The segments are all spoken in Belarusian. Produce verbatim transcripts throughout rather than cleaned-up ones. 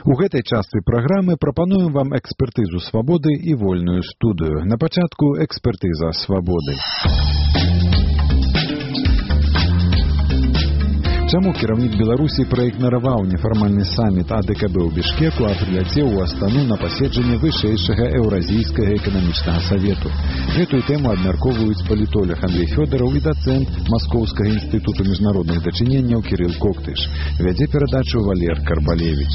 У гэтай частцы праграмы прапануем вам экспертызу свабоды і вольную студыю. На пачатку экспертыза свабоды. Чаму кіраўнік Беларусі праігнараваў нефармальны саміт А Д К Б ў Бішкеку, а прыляцеў у Астану на паседжанне вышэйшага Еўразійскага эканамічнага савету? Гэтую тэму абмяркоўваюць палітолог Андрей Фёдораў і дацэнт Маскоўскага інстытуту міжнародных дачыненняў Кірыл Коктыш. Вядзе перадачу Валер Карбалевіч.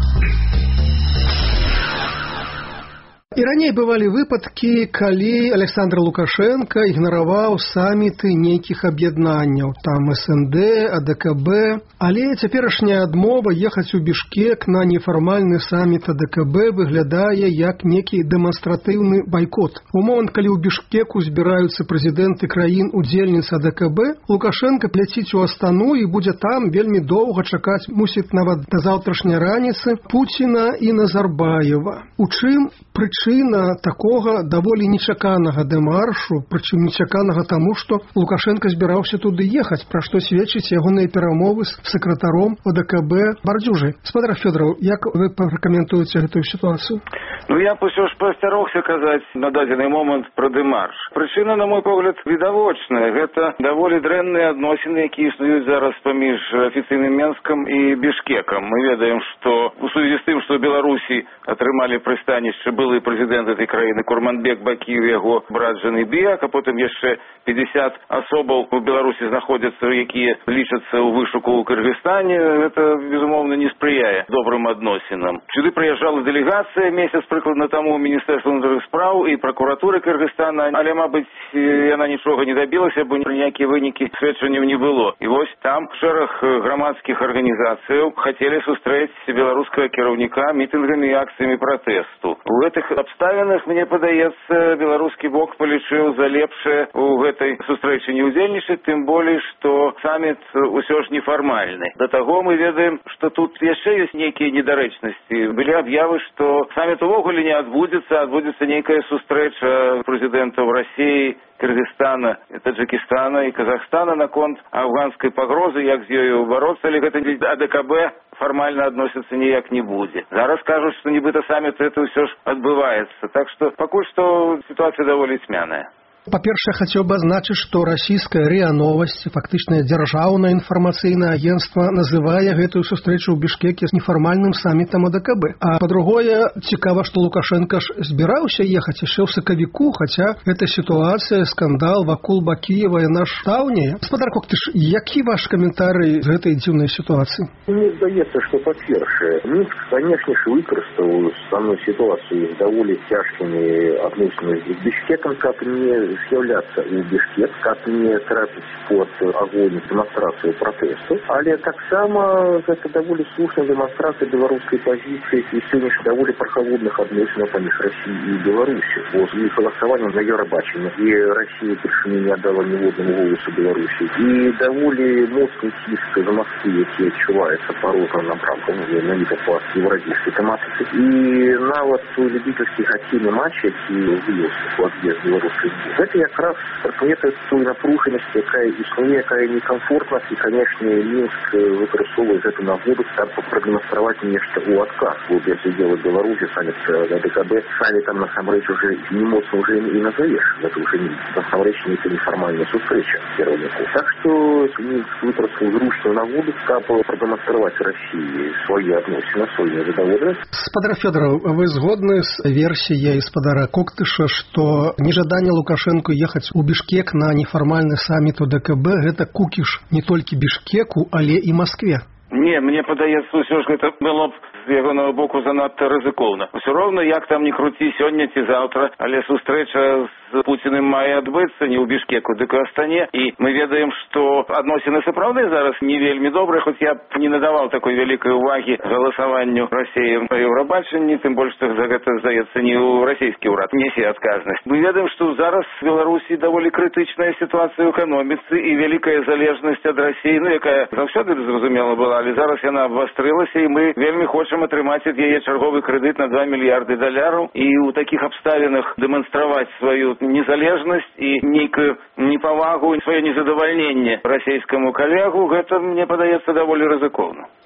І раней бывалі выпадкі, калі Александр Лукашенко ігнараваў саміты нейкіх аб'яднанняў, там С Н Д, А Д К Б, але цяперашняя адмова ехаць у Бішкек на нефармальны саміт А Д К Б выглядае як некі дэманстратыўны байкот. У момант, калі ў Бішкеку збіраюцца прэзідэнты краін-удзельніц А Д К Б, Лукашенко пляціць у Астану і будзе там вельмі доўга чакаць, мусіць нават да заўтрашняй раніцы, Пуціна і Назарбаева. У чым прычына такога даволі нечаканага дэмаршу, прычым нечаканага таму, што Лукашенко збіраўся туды ехаць, пра што сведчыць ягоныя перамовы з сакратаром О Д К Б Бардзюжай. Спадар Фёдораў, як вы пракаментуеце гэтую сітуацыю? Ну, я б усё ж пасцярогся казаць на дадзены момант пра дэмарш. Прычына, на мой погляд, відавочная. Гэта даволі дрэнныя адносіны, якія існуюць зараз паміж афіцыйным Менскам і Бішкекам. Мы ведаем, што у сувязі з тым, што ў Беларусі атрымалі прыстанішча былы прэзідэнт этой краіны Курманбек Бакиев, яго брат Жаныбек, а потым яшчэ пятьдесят асобаў у Беларусі знаходзяцца, якія лічацца ў вышуку ў Кыргызстане. Гэта, безумоўна, не спрыяе добрым адносінам. Сюды прыязджала дэлегацыя месяц прыкладна таму Міністэрства ўнутраных спраў і пракуратуры Кыргызстана, але, мабыць, яна нічога не дабілася, бо ніякія вынікі сведчанняў не было. І вось там шэраг грамадскіх арганізацыяў хацелі сустрэць беларускага кіраўніка мітынгамі і акцыямі пратэсту. У гэтых абставінах, мне падаецца, беларускі бок палічыў за лепшае у гэтай сустрэчы не ўдзельнічаць, тым болей, што саміт усё ж нефармальны. Да таго мы ведаем, што тут яшчэ ёсць нейкія недарэчнасці. Былі аб'явы, што саміт увогуле не адбудзецца, адбудзецца нейкая сустрэча прэзідэнтаў Расіі, Кыргызстана, Таджикистана і Казахстана наконт афганскай пагрозы, як з ёю бароцца, але гэта А Д К Б фармальна адносіцца ніяк не будзе. Зараз кажуць, што нібыта саміт это ўсё ж адбываецца. Так што пакуль што сітуацыя даволі цьмяная. Па-першае, хацеў бы адзначыць, што расійская РИА Новости, фактычна дзяржаўнае інфармацыйнае агенцтва, называе гэтую сустрэчу ў Бішкеке нефармальным самітам А Д К Б. А па-другое, цікава, што Лукашенко ж збіраўся ехаць яшчэ ў сакавіку, хаця гэта сітуацыя, скандал вакол Бакіева, яна ж даўняя. Спадар Коктыш, які ваш каментарый з гэтай дзіўнай сітуацыі? Мне здаецца, што па-першае, Мінск, канешне ж, выкарыстаў саму сітуацыю з даволі цяжкімі адносінамі з Бішкекам, каб не з'яўляцца ў Бішкек, каб не трапіць под агонь дэманстрацыю пратэсту, але таксама гэта даволі слушная дэманстрацыя беларускай пазіцыі і сённяшніх даволі прахалодных адносінаў паміж Расіяй і Беларусі. Бо з іх галасаваннем за Еўрабачанне і Расія першымі не аддала ніводнаму голасу Беларусі. І даволі моцны ціск за Масквы, які адчуваецца па розным напрамкам, менавіта па еўразійскай тэматыцы. І нават у любительскіх хакейных матчах, які вылёўся у ад'езд беларускай, гэта якраз прыкметаюць тую напружанасць, якая існуе, якая некамфортнасць, і, канешне, Мінск выкарыстоўвае гэту нагоду, каб прадэманстраваць нешта ў адказ. Бо без удзелу Беларусі саміт А Д К Б самітам насамрэч уже не моцна уже і назавеш. Гэта уже насамрэч нейкая нефармальная сустрэча кіраўніку. Так што Мінск выкарыстаў зручную нагоду, каб прадэманстраваць Расіі свае адносіны, свае незадаволенасць. Спадар Фёдораў, вы згодны з версіяй спадара Коктыша, што нежаданне Лукашенко ехаць у Бішкек на нефармальны саміт О Д К Б гэта кукіш не толькі Бішкеку, але і Маскве? Не, мне падаецца, ўсё ж гэта было б з ягонага боку занадта рызыкоўна. Усё роўна, як там не круці сёння ці заўтра, але сустрэча з Пуціным мае адбыцца не ў Бішкеку, дык у Астане. І мы ведаем, што адносіны сапраўды зараз не вельмі добрыя, хоць я б не надаваў такой вялікай увагі галасаванню Расіі па Еўрабачанні, тым больш, што за гэта, здаецца, не ў расійскі ўрад нясе адказнасць. Мы ведаем, што зараз в Беларусі даволі крытычная сітуацыя ў эканоміцы і вялікая залежнасць ад Расіі, ну, якая заўсёды, зразумела, была, але зараз яна абвастрылася, і мы вельмі хочам атрымаць ад яе чарговы крэдыт на два мільярды даляраў, і ў такіх абставінах дэманстраваць сваю незалежнасць і нейкую непавагу і сваё незадавальненне расійскаму калегу, гэта, мне падаецца, даволі рызыкоўна.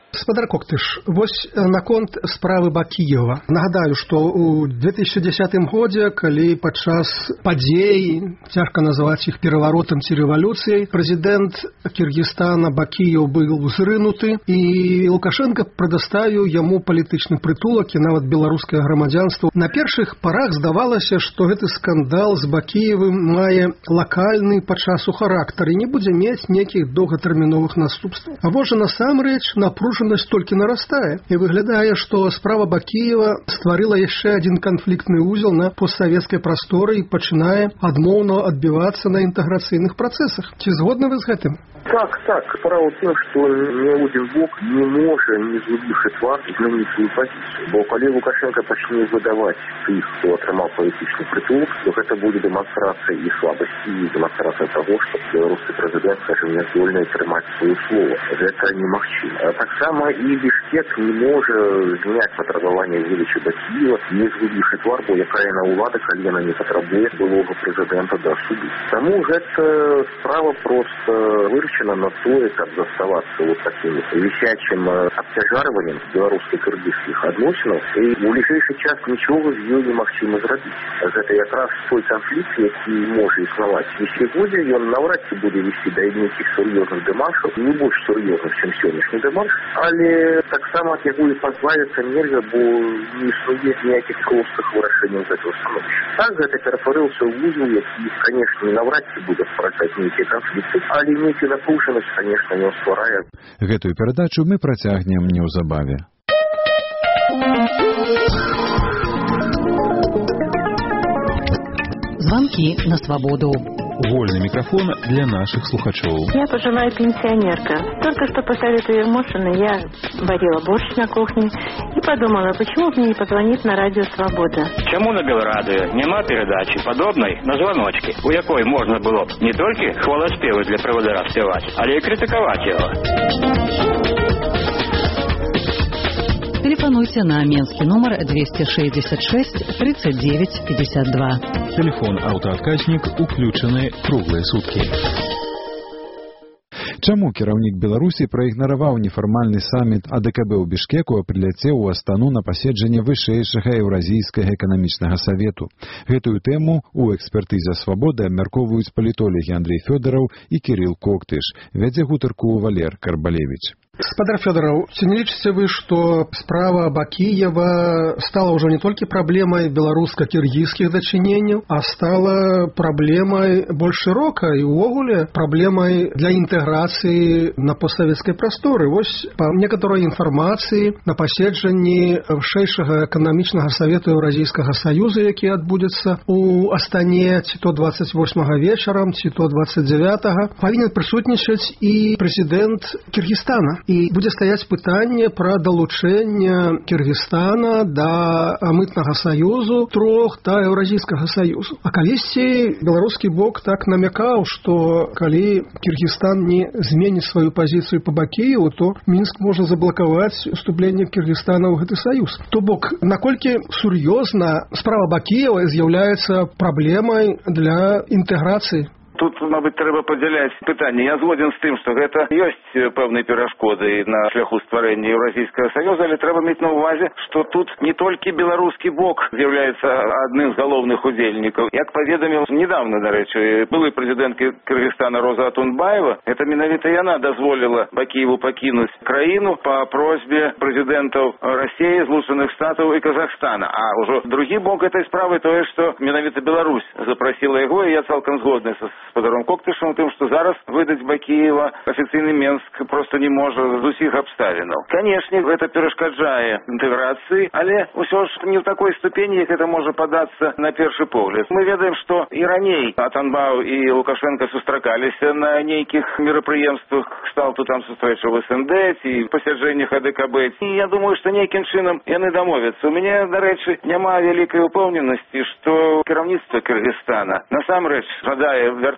Спадар Коктыш, вось наконт справы Бакіева. Нагадаю, што ў две тысячы дзесятым годзе, калі падчас падзей, цяжка называць іх пераваротам ці рэвалюцыяй, прэзідэнт Кіргізстана Бакіеў быў зрынуты, і Лукашенко прадаставіў яму палітычны прытулак і нават беларускае грамадзянства. На першых парах здавалася, што гэты скандал з Бакіевым мае лакальны па часу характар і не будзе мець нейкіх доўгатэрміновых наступстваў. А можа насамрэч напружанасць толькі нарастае. І выглядае, што справа Бакіева стварыла яшчэ адзін канфліктны узел на постсавецкай прасторы і пачынае адмоўна адбівацца на інтэграцыйных працэсах. Ці згодны вы з гэтым? Так, так. Справа ў тым, што ні адзін бок не можа, не згубіўшы твар, змяніць сваю пазіцыю. Бо калі Лукашенко пачне выдаваць тых, хто атрымаў палітычны прытулак, то гэта будзе дэманстрацыя і слабасці, і дэманстрацыя таго, што беларускі прэзідэнт, скажем, не здольны трымаць сваё слова. Гэта немагчыма. А таксама і Бішкек не можа зняць патрабаванне выдачы Бакіева, не згубіўшы твар, бо якая на ўлада, калі яна не патрабуе былога прэзідэнта да суду. Таму гэта справа проста вырашена на тое, каб заставацца вот таким висячим абцяжарваннем беларуска-кыргызскіх адносінаў, і ў бліжэйшы час нічога з ёй немагчыма зрабіць. Гэта якраз той канфлікт, які можа існаваць. Если годзе ён наўрад ці будзе весці да нейкіх сур'ёзных дэмаршаў, не больш сур'ёзных, чым сённяшні дэмарш, але таксама ад яго і пазбавіцца нельга, бо не існуе ніякіх простых вырашэнняў гэтага становішча. Так гэта ператварыўся ў вузел, які, канешне, наўрад ці будзе спрачаць нейкія канфлікты, але нейкі напружанасць, канешне, не стварае. Гэтую перадачу мы працягнем неўзабаве. Звонки на свободу. Вольный микрофон для наших слухачев. Я пожилая пенсионерка. Только что по совету Ермошина я варила борщ на кухне и подумала, почему мне не позвонить на радио «Свобода». Чому на Белрадио нема передачи подобной на звоночки, у якой можна було б не тільки хвалоспіви для проводира співати, але й критикувати його. Телефонуйте на Менский номер двести шестьдесят шесть тридцать девять пятьдесят два. Телефон аўтаадказнік уключаны круглыя суткі. Чаму кіраўнік Беларусі праігнараваў нефармальны саміт А Дэ Ка Бэ ў Бішкеку, а прыляцеў у Астану на паседжанне вышэйшага еўразійскага эканамічнага савету? Гэтую тэму у экспертызе «Свабоды» абмяркоўваюць палітолагі Андрэй Фёдараў і Кірыл Коктыш. Вядзе гутарку Валер Карбалевіч. Спадар Фёдараў, ці не лічыце вы, што справа Бакіева стала ўжо не толькі праблемай беларуска-кіргізскіх дачыненняў, а стала праблемай больш шырокай і ўвогуле праблемай для інтэграцыі на постсавецкай прасторы? Вось па некаторай інфармацыі на паседжанні вышэйшага эканамічнага савету Еўразійскага саюза, які адбудзецца ў Астане ці то дваццаць восьмага вечарам, ці то дваццаць дзявятага, павінен прысутнічаць і прэзідэнт Кіргізстана. І будзе стаяць пытанне пра далучэнне Кіргізстана да мытнага саюзу трох да Еўразійскага саюзу. А калісьці беларускі бок так намякаў, што калі Кіргізстан не зменіць сваю пазіцыю па Бакіеву, то Мінск можа заблакаваць уступленне Кіргізстана ў гэты саюз. То бок, наколькі сур'ёзна справа Бакіева з'яўляецца праблемай для інтэграцыі? Тут, мабыць, трэба падзяляць пытанне. Я згоден з тым, што гэта ёсць пэўнай перашкодай на шляху стварэння Еўразійскага саюза, але трэба мець на ўвазе, што тут не толькі беларускі бок з'яўляецца адным з галоўных удзельнікаў. Як паведаміў недавно, дарэчы, былы прэзідэнт Кыргызстана Роза Атунбаева, это менавіта яна дазволіла Бакіеву пакінуць краіну па просьбе прэзідэнтаў Расіі, Злучаных Штатаў і Казахстана. А ўжо другі бок гэтай справы тое, што менавіта Беларусь запрасіла яго, і я цалкам згодны са спадаром Коктышам у тым, што зараз выдаць Бакіева афіцыйны Менск проста не можа з усіх абставінаў. Канешне, гэта перашкаджае інтэграцыі, але ўсё ж не ў такой ступені, як гэта можа падацца на першы погляд. Мы ведаем, што і раней Атанбау і Лукашенко сустракаліся на нейкіх мерапрыемствах кшталту там сустрэчы ў Эс Эн Дэ ці пасяджэннях А Дэ Ка Бэ. І я думаю, што нейкім чынам яны дамовяцца. У мяне, дарэчы, няма вялікай упэўненасці, што кіраўніцтва Кыргызстана насамрэч жадае вяртаць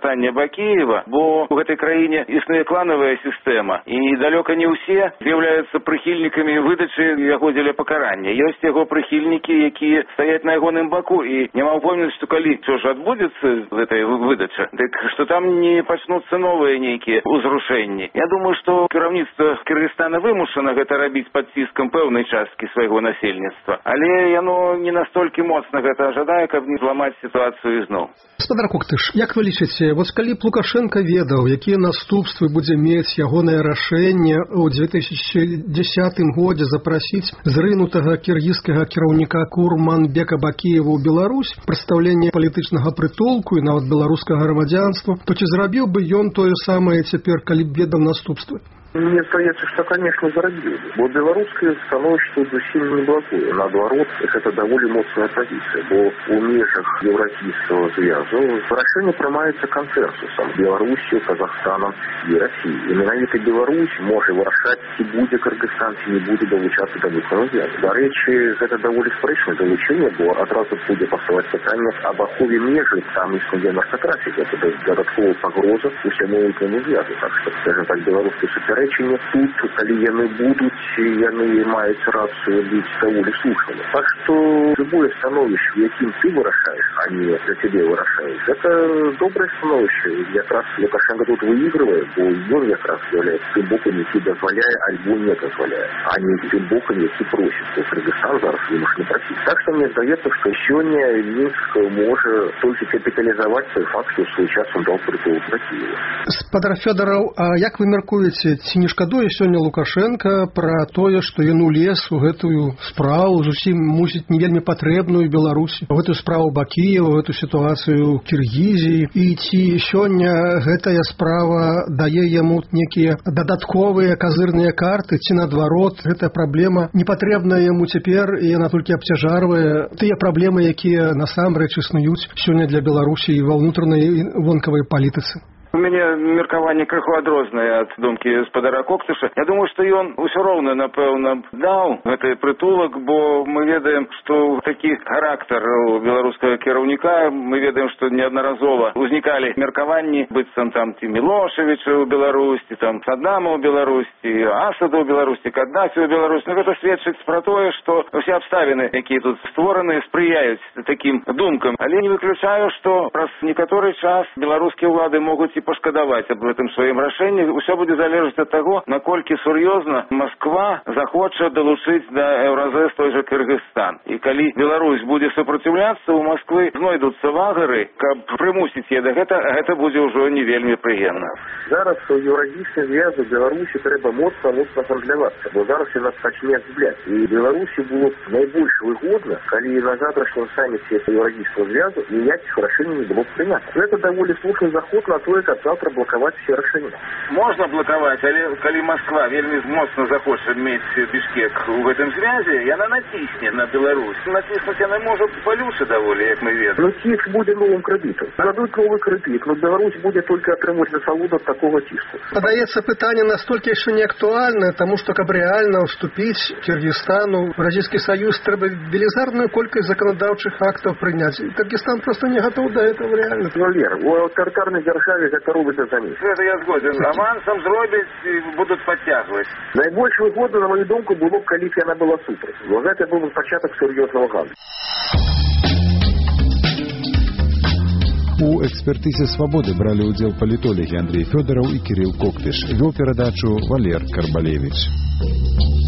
вяртання Бакіева, бо у гэтай краіне існуе кланавая сістэма, і далёка не ўсе з'яўляюцца прыхільнікамі выдачы яго дзеля пакарання. Ёсць яго прыхільнікі, якія стаяць на ягоным баку, і няма ўпэўнены, што калі што ж адбудзецца гэтай выдача, дык што там не пачнуцца новыя нейкія ўзрушэнні. Я думаю, што кіраўніцтва Кыргызстана вымушана гэта рабіць пад ціскам пэўнай часткі свайго насельніцтва, але яно не настолькі моцна гэта жадае, каб не зламаць сітуацыю ізноў. Гаспадар Коктыш, як вы лічыце, вось калі б Лукашенко ведаў, якія наступствы будзе мець ягонае рашэнне ў дзве тысячы дзесятым годзе запрасіць зрынутага кіргізскага кіраўніка Курманбека Бакіева ў Беларусь, прадстаўленне палітычнага прытулку і нават беларускага грамадзянства, то ці зрабіў бы ён тое самае цяпер, калі б ведаў наступствы? Мне кажется, что, конечно, зарабили. Бо белорусское становище зусім не благое. Наоборот, это довольно моцная позиция. Бо у межах Евразийского зв'язу рашение приймається консенсусом Белоруссию, Казахстаном и Россией. И менавіта Беларусь может вырашать, ці буде Кыргызстан, ці не буде долучаться до митного зв'язу. До речі, это довольно спрэчное долучение, бо одразу буде поставать питання об ахове межи, там існує наркотрафік. Это додатковая погроза усьому митному зв'язу. Так что, скажем так, белорусские суперечения тут, калі яны будуць, яны маюць рацыю быць даволі слушнымі. Так што любое становішча, в якім ты вырашаеш, а не за тебе вырашаеш, это добрае становішча. Якраз Лукашенко тут выигрывает, бо ён якраз является тым бокам, які дазваляе альбо не дазваляе, а не тым бокам, які просіць. То Кыргызстан зараз вымушаны просіць. Так што мне здаецца, што сёння Мінск можа толькі капіталізаваць той факт, што ў свой час он даў прытулак да Кіева. Гаспадар Фёдараў, а як вы мяркуеце, ці не шкадуе сёння Лукашенко пра тое, што ён улез у гэтую справу, зусім мусіць не вельмі патрэбную Беларусі, у гэтую справу Бакіева, у гэту сітуацыю Кіргізіі, і ці сёння гэтая справа дае яму некія дадатковыя казырныя карты, ці наадварот, гэтая праблема непатрэбная яму цяпер, і яна толькі абцяжарвае тыя праблемы, якія насамрэч існуюць сёння для Беларусі і ва ўнутранай і вонкавай палітыцы. У мяне меркаванне крыху адрознае ад думкі гаспадара Коктыша. Я думаю, што ён усё роўна, напэўна, даў гэты прытулак, бо мы ведаем, што такі характар у беларускага кіраўніка, мы ведаем, што неаднаразова узнікалі меркаванні, быццам там ці Мілошавіча ў Беларусі, там Саддама ў Беларусі, Асада ў Беларусі, Каддафі ў Беларусі. Ну, гэта сведчыць пра тое, што ўсе абставіны, якія тут створаны, спрыяюць такім думкам. Але не выключаю, што праз некаторы час беларускія ўлады могуць пашкадаваць аб гэтым сваім рашэнні. Усё будзе залежаць ад таго, наколькі сур'ёзна Масква захоча далучыць да Еўразэс той жа Кыргызстан. І калі Беларусь будзе супраціўляцца, у Масквы знойдуцца вагары, каб прымусіць яе да гэта, а гэта будзе ўжо не вельмі прыемна. Зараз у Еўразійскім зв'язу Беларусі трэба моцна-моцна гандлявацца, бо зараз яна пачне збляць. І Беларусі было б найбольш выгодна, калі на завтрашнім саміце Еўразійскага зв'язу ніякіх рашэнняў не было б прынята. Гэта даволі слушны заход на тое, каб завтра блокаваць все рашэнні. Можна блокаваць, але калі Масква вельмі моцна захоча мець Бішкек у гэтым звязе, яна націсне на Беларусь. Націснуць яна можа балюча даволі, як мы ведаем. Ну ціск будзе новым крэдытам. Дадуць новы крэдыт, но Беларусь будзе толькі атрымаць насалоду ад такога ціску. Падаецца пытанне настолькі яшчэ не актуальнае, таму што каб рэальна ўступіць Кіргізстану, Еўразійскі саюз, трэба велізарную колькасць заканадаўчых актаў прыняць. Кыргызстан просто не гатоў да этого реально. Валер, у аўтарытарнай дзяржаве гэта робіцца за місяц. Гэта я згоден. Авансам зробяць і будуць падцягваць. Найбольш выгодна, на мою думку, было б, калі б яна была супраць. Бо гэта быў пачатак сур'ёзнага гандлю. У экспертызе «Свабоды» бралі ўдзел палітолагі Андрей Фёдараў і Кірыл Коктыш. Вёў перадачу Валер Карбалевіч.